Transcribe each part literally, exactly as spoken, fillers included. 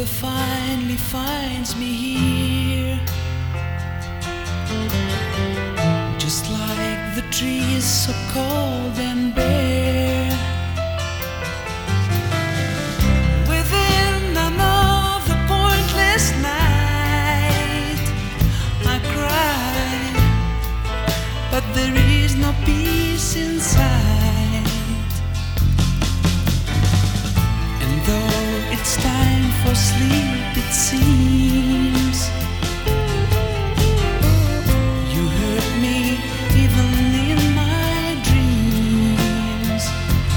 November finally finds me here, just like the trees so cold and bare. Within another pointless night, I cried, but there is no peace inside. And though it's time for sleep, it seems you hurt me even in my dreams.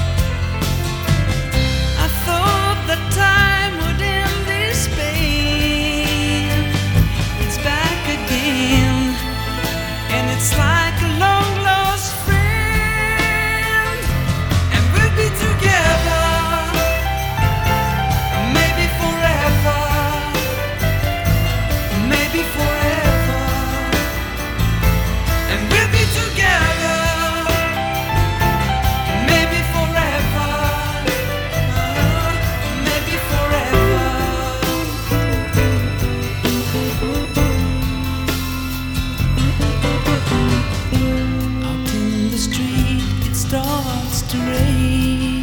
I thought that time would end this pain. It's back again, and it's like a long lost friend. And we'll be together, maybe forever, maybe forever. And we'll be together, maybe forever, maybe forever. Out in the street it starts to rain.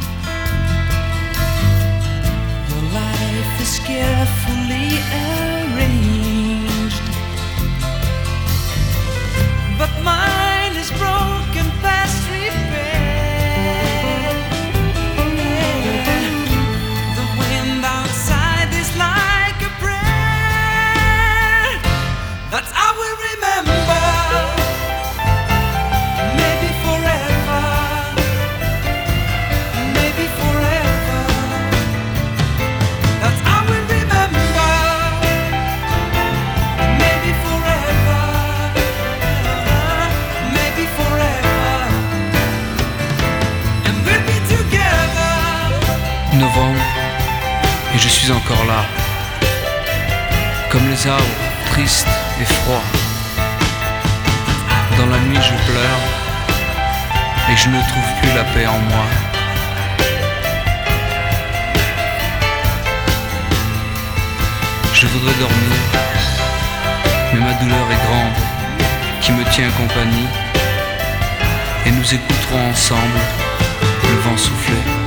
Your life is carefully arranged, but mine is broken past repair. The wind outside is like a prayer. That's how we remember, maybe forever, maybe forever. That's how we remember, maybe forever, maybe forever. And we'll be together. Novembre, et je suis encore là, comme les arbres, tristes et froids. Dans la nuit je pleure, et je ne trouve plus la paix en moi. Je voudrais dormir, mais ma douleur est grande, qui me tient compagnie, et nous écouterons ensemble le vent souffler.